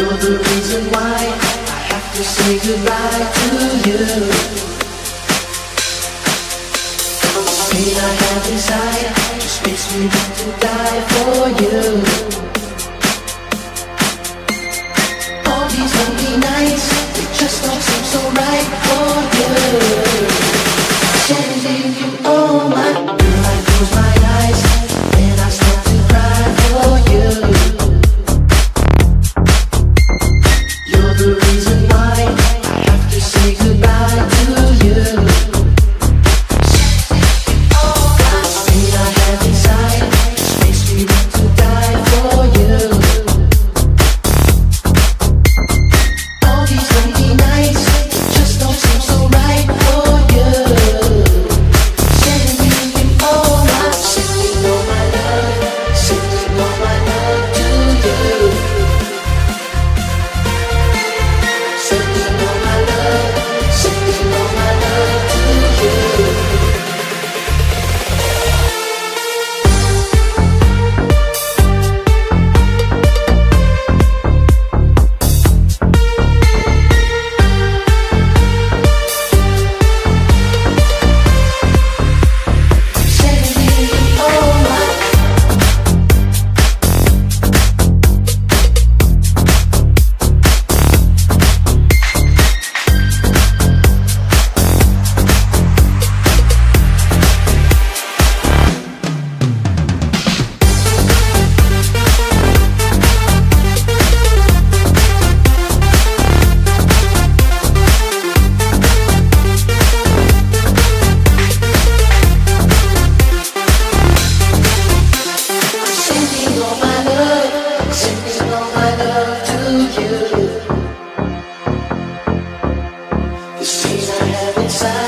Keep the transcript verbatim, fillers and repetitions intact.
You're the reason why I have to say goodbye to you. This pain I have inside just makes me want to die for you. All these lonely nights, they just don't seem so right for you. Sending you all my, when I close my eyes, then I start to cry for you. You're the reason why I have to say goodbye to you. All the pain I have inside just makes me want to die for you. All these lonely nights, they just don't seem so right for you. Sending you all my, sending all my love, sending all my love to you. Sending all my love, sending all my love to you. Sending you all my. Sending all my love, sending all my love to you. This pain I have inside